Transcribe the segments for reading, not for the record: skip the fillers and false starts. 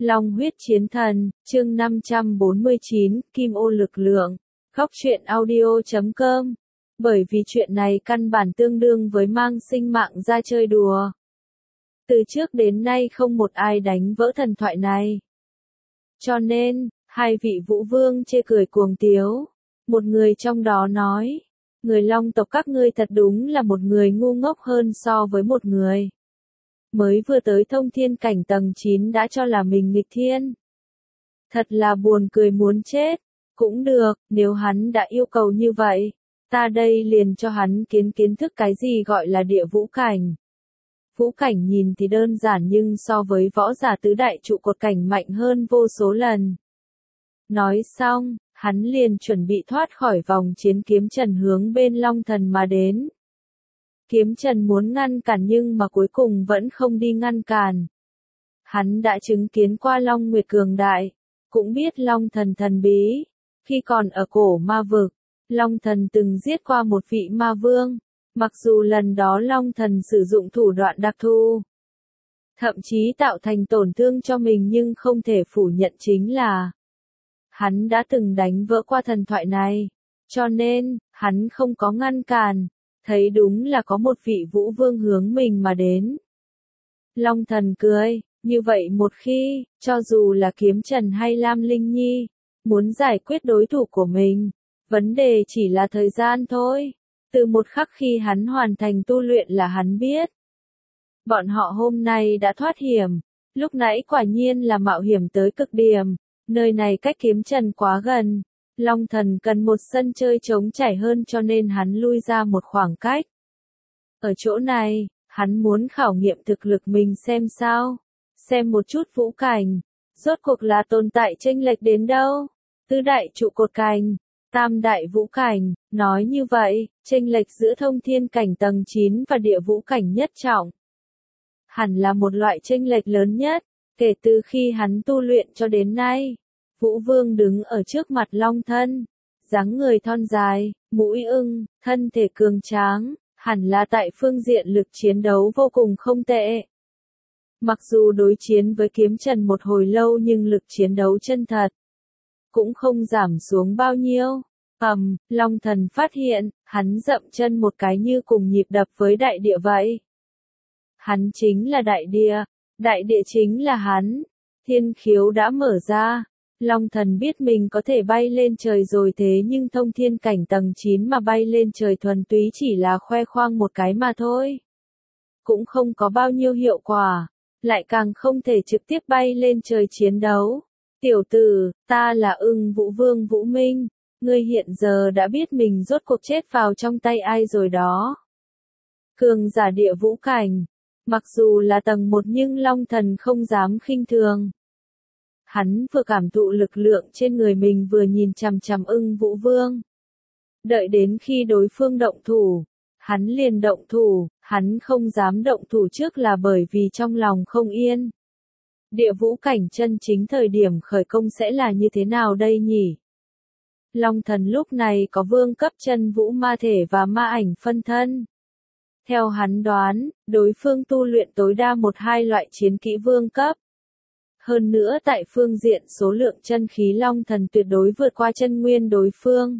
Long huyết chiến thần, chương 549, Kim ô lực lượng. Góc truyện audio.com. Bởi vì chuyện này căn bản tương đương với mang sinh mạng ra chơi đùa. Từ trước đến nay không một ai đánh vỡ thần thoại này. Cho nên, hai vị vũ vương chê cười cuồng tiếu. Một người trong đó nói, người Long tộc các ngươi thật đúng là một người ngu ngốc hơn so với một người. Mới vừa tới thông thiên cảnh tầng 9 đã cho là mình nghịch thiên. Thật là buồn cười muốn chết. Cũng được, nếu hắn đã yêu cầu như vậy, ta đây liền cho hắn kiến thức cái gì gọi là địa vũ cảnh. Vũ cảnh nhìn thì đơn giản nhưng so với võ giả tứ đại trụ cột cảnh mạnh hơn vô số lần. Nói xong, hắn liền chuẩn bị thoát khỏi vòng chiến kiếm trần hướng bên Long Thần mà đến. Kiếm trần muốn ngăn cản nhưng mà cuối cùng vẫn không đi ngăn cản. Hắn đã chứng kiến qua Long Nguyệt cường đại, cũng biết Long Thần thần bí. Khi còn ở cổ ma vực, Long Thần từng giết qua một vị ma vương, mặc dù lần đó Long Thần sử dụng thủ đoạn đặc thù, thậm chí tạo thành tổn thương cho mình nhưng không thể phủ nhận chính là hắn đã từng đánh vỡ qua thần thoại này, cho nên, hắn không có ngăn cản, thấy đúng là có một vị vũ vương hướng mình mà đến. Long Thần cười, như vậy một khi, cho dù là Kiếm Trần hay Lam Linh Nhi, muốn giải quyết đối thủ của mình, vấn đề chỉ là thời gian thôi. Từ một khắc khi hắn hoàn thành tu luyện là hắn biết. Bọn họ hôm nay đã thoát hiểm, lúc nãy quả nhiên là mạo hiểm tới cực điểm, nơi này cách Kiếm Trần quá gần. Long Thần cần một sân chơi trống trải hơn cho nên hắn lui ra một khoảng cách. Ở chỗ này, hắn muốn khảo nghiệm thực lực mình xem sao, xem một chút vũ cảnh, rốt cuộc là tồn tại chênh lệch đến đâu. Tứ đại trụ cột cảnh, tam đại vũ cảnh, nói như vậy, chênh lệch giữa thông thiên cảnh tầng 9 và địa vũ cảnh nhất trọng. Hẳn là một loại chênh lệch lớn nhất, kể từ khi hắn tu luyện cho đến nay. Vũ Vương đứng ở trước mặt Long Thân, dáng người thon dài, mũi ưng, thân thể cường tráng, hẳn là tại phương diện lực chiến đấu vô cùng không tệ. Mặc dù đối chiến với Kiếm Trần một hồi lâu nhưng lực chiến đấu chân thật cũng không giảm xuống bao nhiêu. Long Thần phát hiện, hắn dậm chân một cái như cùng nhịp đập với đại địa vậy. Hắn chính là đại địa chính là hắn. Thiên khiếu đã mở ra. Long Thần biết mình có thể bay lên trời rồi thế nhưng thông thiên cảnh tầng 9 mà bay lên trời thuần túy chỉ là khoe khoang một cái mà thôi. Cũng không có bao nhiêu hiệu quả, lại càng không thể trực tiếp bay lên trời chiến đấu. Tiểu tử, ta là Ưng Vũ Vương Vũ Minh, ngươi hiện giờ đã biết mình rốt cuộc chết vào trong tay ai rồi đó. Cường giả địa vũ cảnh, mặc dù là tầng 1 nhưng Long Thần không dám khinh thường. Hắn vừa cảm thụ lực lượng trên người mình vừa nhìn chằm chằm Ưng Vũ Vương. Đợi đến khi đối phương động thủ, hắn liền động thủ, hắn không dám động thủ trước là bởi vì trong lòng không yên. Địa vũ cảnh chân chính thời điểm khởi công sẽ là như thế nào đây nhỉ? Long Thần lúc này có vương cấp chân vũ ma thể và ma ảnh phân thân. Theo hắn đoán, đối phương tu luyện tối đa 1-2 loại chiến kỹ vương cấp. Hơn nữa tại phương diện số lượng chân khí Long Thần tuyệt đối vượt qua chân nguyên đối phương.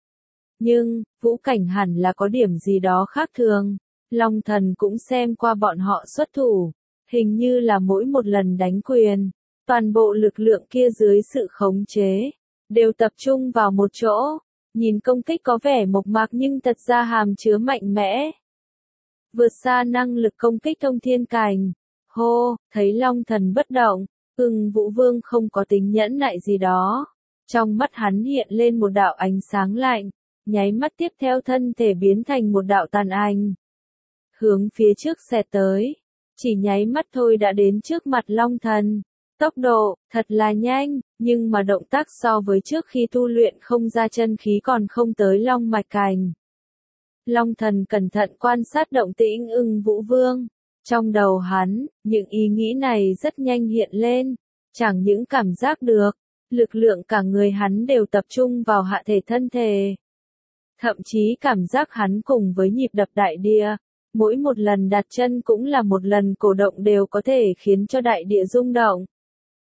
Nhưng, vũ cảnh hẳn là có điểm gì đó khác thường. Long Thần cũng xem qua bọn họ xuất thủ. Hình như là mỗi một lần đánh quyền, toàn bộ lực lượng kia dưới sự khống chế, đều tập trung vào một chỗ. Nhìn công kích có vẻ mộc mạc nhưng thật ra hàm chứa mạnh mẽ. Vượt xa năng lực công kích thông thiên cảnh. Hô, thấy Long Thần bất động, Ưng Vũ Vương không có tính nhẫn nại gì đó. Trong mắt hắn hiện lên một đạo ánh sáng lạnh, nháy mắt tiếp theo thân thể biến thành một đạo tàn ảnh. Hướng phía trước xẹt tới. Chỉ nháy mắt thôi đã đến trước mặt Long Thần. Tốc độ, thật là nhanh, nhưng mà động tác so với trước khi tu luyện không ra chân khí còn không tới long mạch cảnh. Long Thần cẩn thận quan sát động tĩnh Ưng Vũ Vương. Trong đầu hắn, những ý nghĩ này rất nhanh hiện lên. Chẳng những cảm giác được, lực lượng cả người hắn đều tập trung vào hạ thể thân thể. Thậm chí cảm giác hắn cùng với nhịp đập đại địa. Mỗi một lần đặt chân cũng là một lần cổ động đều có thể khiến cho đại địa rung động.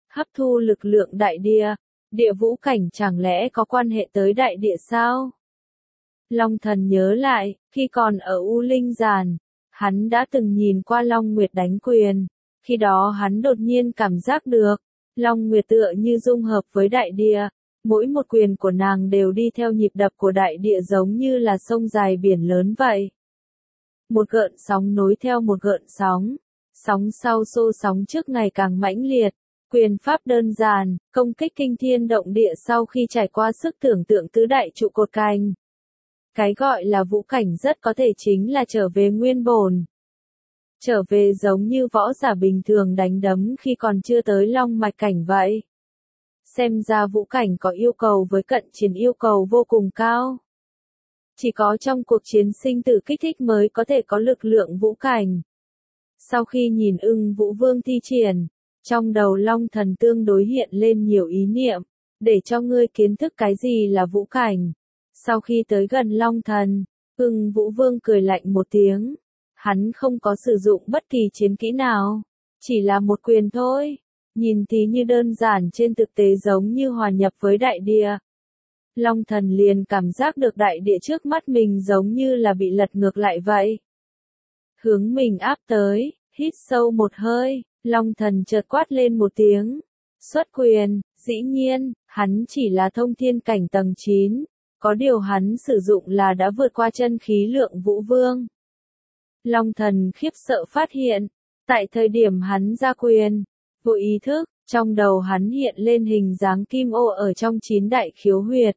hấp thu lực lượng đại địa. Địa vũ cảnh chẳng lẽ có quan hệ tới đại địa sao? Long thần nhớ lại, khi còn ở U Linh Giàn, hắn đã từng nhìn qua Long Nguyệt đánh quyền. Khi đó hắn đột nhiên cảm giác được, Long Nguyệt tựa như dung hợp với đại địa. Mỗi một quyền của nàng đều đi theo nhịp đập của đại địa giống như là sông dài biển lớn vậy. Một gợn sóng nối theo một gợn sóng. Sóng sau xô sóng trước ngày càng mãnh liệt. Quyền pháp đơn giản, công kích kinh thiên động địa sau khi trải qua sức tưởng tượng tứ đại trụ cột cành. Cái gọi là vũ cảnh rất có thể chính là trở về nguyên bổn. Trở về giống như võ giả bình thường đánh đấm khi còn chưa tới long mạch cảnh vậy. Xem ra vũ cảnh có yêu cầu với cận chiến yêu cầu vô cùng cao. Chỉ có trong cuộc chiến sinh tử kích thích mới có thể có lực lượng vũ cảnh. Sau khi nhìn Ưng Vũ Vương thi triển, trong đầu Long Thần tương đối hiện lên nhiều ý niệm, để cho ngươi kiến thức cái gì là vũ cảnh. Sau khi tới gần Long Thần, Ưng Vũ Vương cười lạnh một tiếng. Hắn không có sử dụng bất kỳ chiến kỹ nào, chỉ là một quyền thôi. Nhìn thì như đơn giản trên thực tế giống như hòa nhập với đại địa. Long Thần liền cảm giác được đại địa trước mắt mình giống như là bị lật ngược lại vậy. Hướng mình áp tới, hít sâu một hơi, Long Thần chợt quát lên một tiếng. Xuất quyền, dĩ nhiên, hắn chỉ là thông thiên cảnh tầng 9, có điều hắn sử dụng là đã vượt qua chân khí lượng Vũ Vương. Long Thần khiếp sợ phát hiện, tại thời điểm hắn ra quyền, vô ý thức, trong đầu hắn hiện lên hình dáng kim ô ở trong 9 đại khiếu huyệt.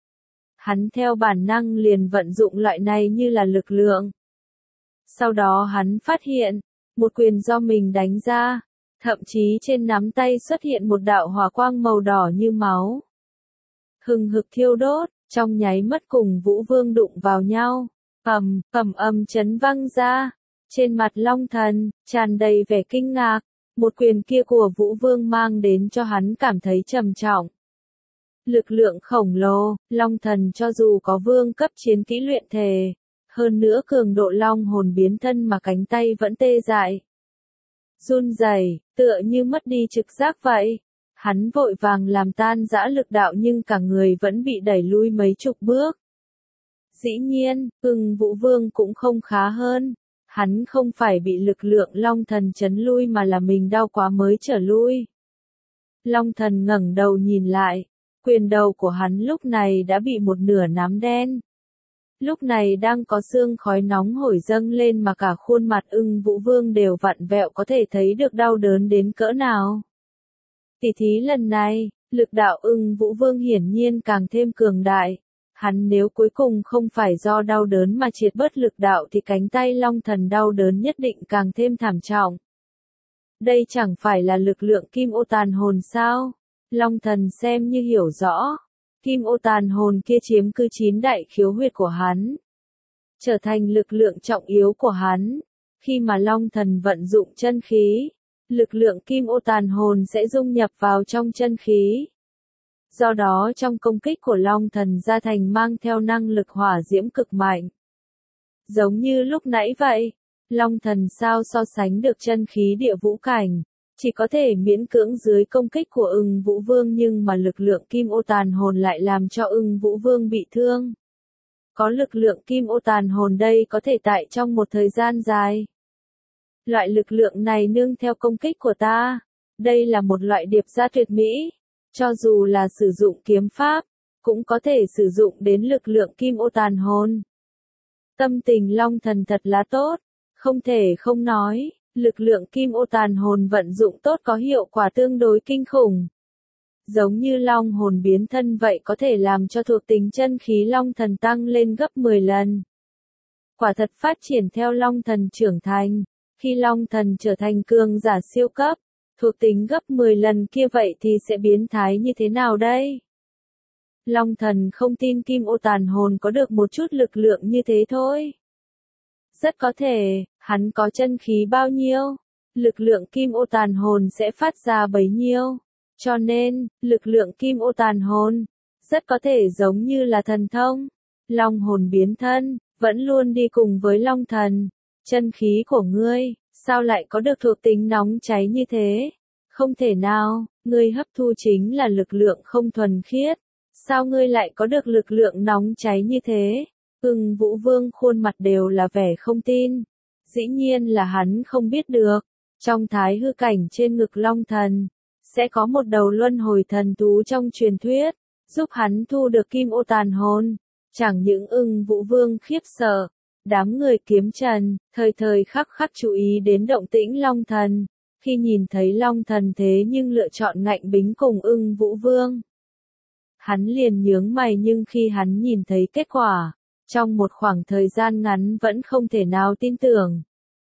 Hắn theo bản năng liền vận dụng loại này như là lực lượng. Sau đó hắn phát hiện, một quyền do mình đánh ra, thậm chí trên nắm tay xuất hiện một đạo hỏa quang màu đỏ như máu. Hừng hực thiêu đốt, trong nháy mắt cùng Vũ Vương đụng vào nhau, ầm chấn vang ra. Trên mặt Long Thần, tràn đầy vẻ kinh ngạc, một quyền kia của Vũ Vương mang đến cho hắn cảm thấy trầm trọng. Lực lượng khổng lồ, Long Thần cho dù có vương cấp chiến kỹ luyện thể, hơn nữa cường độ long hồn biến thân mà cánh tay vẫn tê dại. Run rẩy, tựa như mất đi trực giác vậy. Hắn vội vàng làm tan rã lực đạo nhưng cả người vẫn bị đẩy lui mấy chục bước. Dĩ nhiên, Ưng Vũ Vương cũng không khá hơn. Hắn không phải bị lực lượng Long Thần chấn lui mà là mình đau quá mới trở lui. Long Thần ngẩng đầu nhìn lại, quyền đầu của hắn lúc này đã bị một nửa nám đen. Lúc này đang có sương khói nóng hổi dâng lên mà cả khuôn mặt Ưng Vũ Vương đều vặn vẹo, có thể thấy được đau đớn đến cỡ nào. Tỉ thí lần này, lực đạo Ưng Vũ Vương hiển nhiên càng thêm cường đại. Hắn nếu cuối cùng không phải do đau đớn mà triệt bớt lực đạo thì cánh tay Long Thần đau đớn nhất định càng thêm thảm trọng. Đây chẳng phải là lực lượng kim ô tàn hồn sao? Long Thần xem như hiểu rõ. Kim ô tàn hồn kia chiếm cứ 9 đại khiếu huyệt của hắn, trở thành lực lượng trọng yếu của hắn. Khi mà Long Thần vận dụng chân khí, lực lượng kim ô tàn hồn sẽ dung nhập vào trong chân khí. Do đó trong công kích của Long Thần gia thành mang theo năng lực hỏa diễm cực mạnh. Giống như lúc nãy vậy, Long Thần sao so sánh được chân khí địa vũ cảnh, chỉ có thể miễn cưỡng dưới công kích của Ưng Vũ Vương, nhưng mà lực lượng kim ô tàn hồn lại làm cho Ưng Vũ Vương bị thương. Có lực lượng kim ô tàn hồn đây có thể tại trong một thời gian dài. Loại lực lượng này nương theo công kích của ta. Đây là một loại điệp ra tuyệt mỹ. Cho dù là sử dụng kiếm pháp, cũng có thể sử dụng đến lực lượng kim ô tàn hồn. Tâm tình Long Thần thật là tốt, không thể không nói, lực lượng kim ô tàn hồn vận dụng tốt có hiệu quả tương đối kinh khủng. Giống như long hồn biến thân vậy, có thể làm cho thuộc tính chân khí Long Thần tăng lên gấp 10 lần. Quả thật phát triển theo Long Thần trưởng thành, khi Long Thần trở thành cường giả siêu cấp, thuộc tính gấp 10 lần kia vậy thì sẽ biến thái như thế nào đây? Long Thần không tin kim ô tàn hồn có được một chút lực lượng như thế thôi. Rất có thể, hắn có chân khí bao nhiêu, lực lượng kim ô tàn hồn sẽ phát ra bấy nhiêu. Cho nên, lực lượng kim ô tàn hồn, rất có thể giống như là thần thông. Long hồn biến thân, vẫn luôn đi cùng với Long Thần. Chân khí của ngươi, sao lại có được thuộc tính nóng cháy như thế? Không thể nào, ngươi hấp thu chính là lực lượng không thuần khiết. Sao ngươi lại có được lực lượng nóng cháy như thế? Ưng Vũ Vương khuôn mặt đều là vẻ không tin. Dĩ nhiên là hắn không biết được. Trong thái hư cảnh trên ngực Long Thần, sẽ có một đầu luân hồi thần thú trong truyền thuyết, giúp hắn thu được kim ô tàn hồn. Chẳng những Ưng Vũ Vương khiếp sợ, đám người kiếm trần, thời thời khắc khắc chú ý đến động tĩnh Long Thần. Khi nhìn thấy Long Thần thế nhưng lựa chọn ngạnh bính cùng Ưng Vũ Vương, hắn liền nhướng mày, nhưng khi hắn nhìn thấy kết quả, trong một khoảng thời gian ngắn vẫn không thể nào tin tưởng.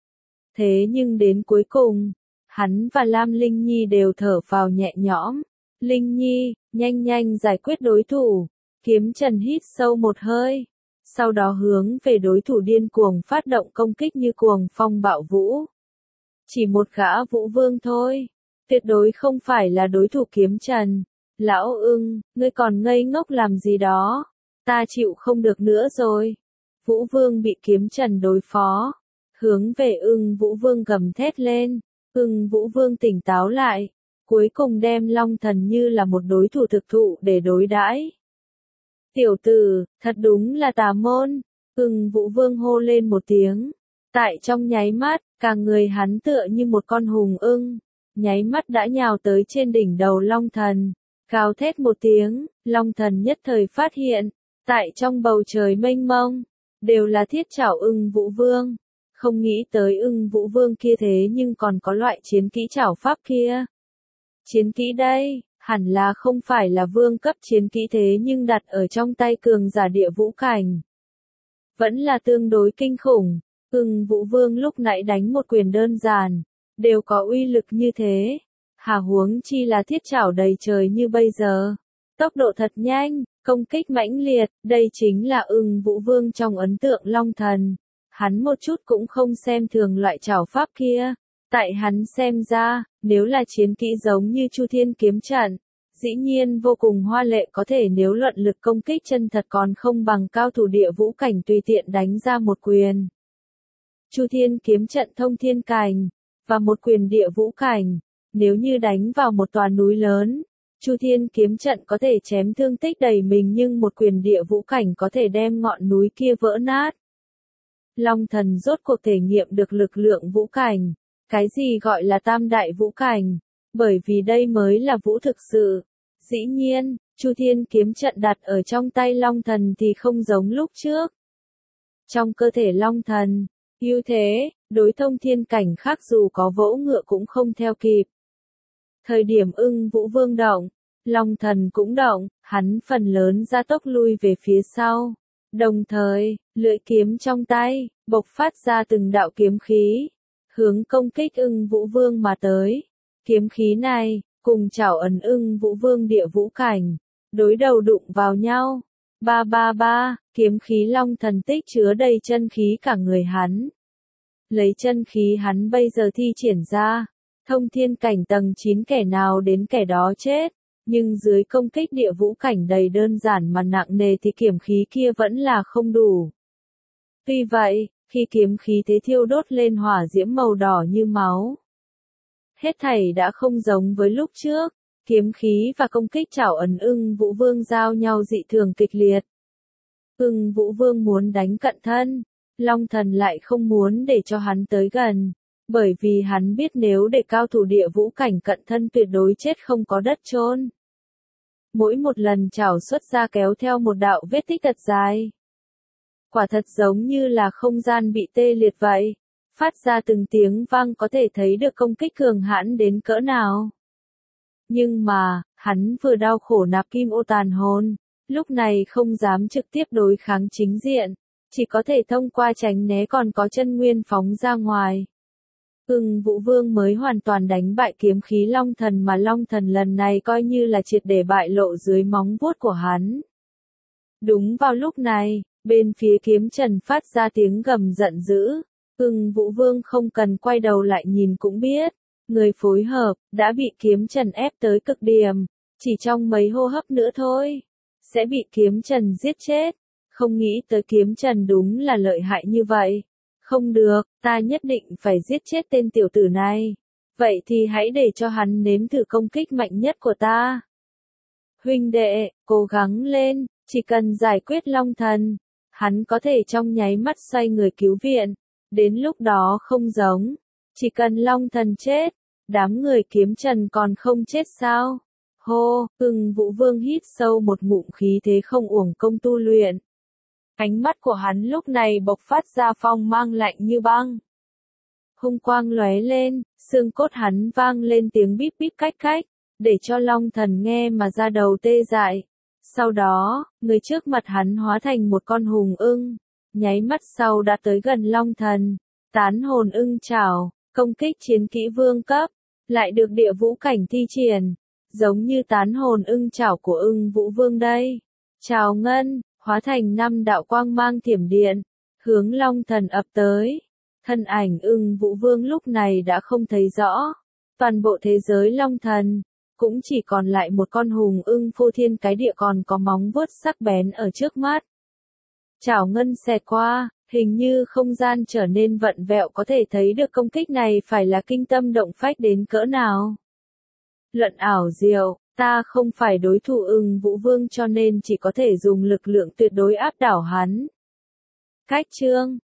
Thế nhưng đến cuối cùng, hắn và Lam Linh Nhi đều thở phào nhẹ nhõm. Linh Nhi, nhanh nhanh giải quyết đối thủ. Kiếm Trần hít sâu một hơi, sau đó hướng về đối thủ điên cuồng phát động công kích như cuồng phong bạo vũ. Chỉ một gã Vũ Vương thôi, tuyệt đối không phải là đối thủ Kiếm Trần. Lão Ưng, ngươi còn ngây ngốc làm gì đó? Ta chịu không được nữa rồi. Vũ Vương bị Kiếm Trần đối phó, hướng về Ưng Vũ Vương gầm thét lên. Ưng Vũ Vương tỉnh táo lại, cuối cùng đem Long Thần như là một đối thủ thực thụ để đối đãi. Tiểu tử, thật đúng là tà môn. Ưng Vũ Vương hô lên một tiếng. Tại trong nháy mắt, cả người hắn tựa như một con hùng ưng, nháy mắt đã nhào tới trên đỉnh đầu Long Thần. Gào thét một tiếng, Long Thần nhất thời phát hiện, tại trong bầu trời mênh mông, đều là thiết trảo Ưng Vũ Vương. Không nghĩ tới Ưng Vũ Vương kia thế nhưng còn có loại chiến kỹ trảo pháp kia. Chiến kỹ đây, hẳn là không phải là vương cấp chiến kỹ, thế nhưng đặt ở trong tay cường giả địa vũ cảnh, vẫn là tương đối kinh khủng. Ưng Vũ Vương lúc nãy đánh một quyền đơn giản, đều có uy lực như thế. Hà huống chi là thiết trảo đầy trời như bây giờ. Tốc độ thật nhanh, công kích mãnh liệt, đây chính là Ưng Vũ Vương trong ấn tượng Long Thần. Hắn một chút cũng không xem thường loại trảo pháp kia. Tại hắn xem ra, nếu là chiến kỹ giống như Chu Thiên kiếm trận, dĩ nhiên vô cùng hoa lệ, có thể nếu luận lực công kích chân thật còn không bằng cao thủ địa vũ cảnh tùy tiện đánh ra một quyền. Chu Thiên kiếm trận thông thiên cảnh, và một quyền địa vũ cảnh, nếu như đánh vào một tòa núi lớn, Chu Thiên kiếm trận có thể chém thương tích đầy mình, nhưng một quyền địa vũ cảnh có thể đem ngọn núi kia vỡ nát. Long Thần rốt cuộc thể nghiệm được lực lượng vũ cảnh. Cái gì gọi là tam đại vũ cảnh? Bởi vì đây mới là vũ thực sự. Dĩ nhiên, Chu Thiên kiếm trận đặt ở trong tay Long Thần thì không giống lúc trước. Trong cơ thể Long Thần, ưu thế, đối thông thiên cảnh khác dù có vỗ ngựa cũng không theo kịp. Thời điểm Ưng Vũ Vương động, Long Thần cũng động, hắn phần lớn gia tốc lui về phía sau. Đồng thời, lưỡi kiếm trong tay, bộc phát ra từng đạo kiếm khí, hướng công kích Ưng Vũ Vương mà tới. Kiếm khí này, cùng chảo ấn Ưng Vũ Vương địa vũ cảnh, đối đầu đụng vào nhau. Ba ba ba, kiếm khí Long Thần tích chứa đầy chân khí cả người hắn. Lấy chân khí hắn bây giờ thi triển ra, thông thiên cảnh tầng 9 kẻ nào đến kẻ đó chết. Nhưng dưới công kích địa vũ cảnh đầy đơn giản mà nặng nề thì kiếm khí kia vẫn là không đủ. Tuy vậy, khi kiếm khí thế thiêu đốt lên hỏa diễm màu đỏ như máu, hết thảy đã không giống với lúc trước. Kiếm khí và công kích chảo ấn Ưng Vũ Vương giao nhau dị thường kịch liệt. Ưng Vũ Vương muốn đánh cận thân, Long Thần lại không muốn để cho hắn tới gần, bởi vì hắn biết nếu để cao thủ địa vũ cảnh cận thân tuyệt đối chết không có đất chôn. Mỗi một lần chảo xuất ra kéo theo một đạo vết tích thật dài. Quả thật giống như là không gian bị tê liệt vậy, phát ra từng tiếng vang, có thể thấy được công kích cường hãn đến cỡ nào. Nhưng mà, hắn vừa đau khổ nạp kim ô tàn hồn, lúc này không dám trực tiếp đối kháng chính diện, chỉ có thể thông qua tránh né, còn có chân nguyên phóng ra ngoài. Ưng Vũ Vương mới hoàn toàn đánh bại kiếm khí Long Thần, mà Long Thần lần này coi như là triệt để bại lộ dưới móng vuốt của hắn. Đúng vào lúc này, bên phía kiếm trần phát ra tiếng gầm giận dữ. Ưng Vũ Vương không cần quay đầu lại nhìn cũng biết, người phối hợp đã bị kiếm trần ép tới cực điểm, chỉ trong mấy hô hấp nữa thôi sẽ bị kiếm trần giết chết. Không nghĩ tới kiếm trần đúng là lợi hại như vậy. Không được, ta nhất định phải giết chết tên tiểu tử này. Vậy thì hãy để cho hắn nếm thử công kích mạnh nhất của ta. Huynh đệ, cố gắng lên, chỉ cần giải quyết Long Thần, hắn có thể trong nháy mắt xoay người cứu viện. Đến lúc đó không giống, chỉ cần Long Thần chết, đám người kiếm trần còn không chết sao? Hô, Vũ Vương hít sâu một ngụm khí thế không uổng công tu luyện. Ánh mắt của hắn lúc này bộc phát ra phong mang lạnh như băng. Hung quang lóe lên, xương cốt hắn vang lên tiếng bíp bíp cách cách, để cho Long Thần nghe mà ra đầu tê dại. Sau đó, người trước mặt hắn hóa thành một con hùng ưng, nháy mắt sau đã tới gần Long Thần, tán hồn ưng chảo, công kích chiến kỹ vương cấp, lại được địa vũ cảnh thi triển, giống như tán hồn ưng chảo của Vũ Vương đây. Chào ngân, hóa thành 5 đạo quang mang thiểm điện, hướng Long Thần ập tới. Thân ảnh Vũ Vương lúc này đã không thấy rõ. Toàn bộ thế giới Long Thần, cũng chỉ còn lại một con hùng ưng phô thiên cái địa còn có móng vuốt sắc bén ở trước mắt. Chảo ngân xẹt qua, hình như không gian trở nên vặn vẹo có thể thấy được công kích này phải là kinh tâm động phách đến cỡ nào. Luận ảo diệu, ta không phải đối thủ Vũ Vương cho nên chỉ có thể dùng lực lượng tuyệt đối áp đảo hắn. Cách chương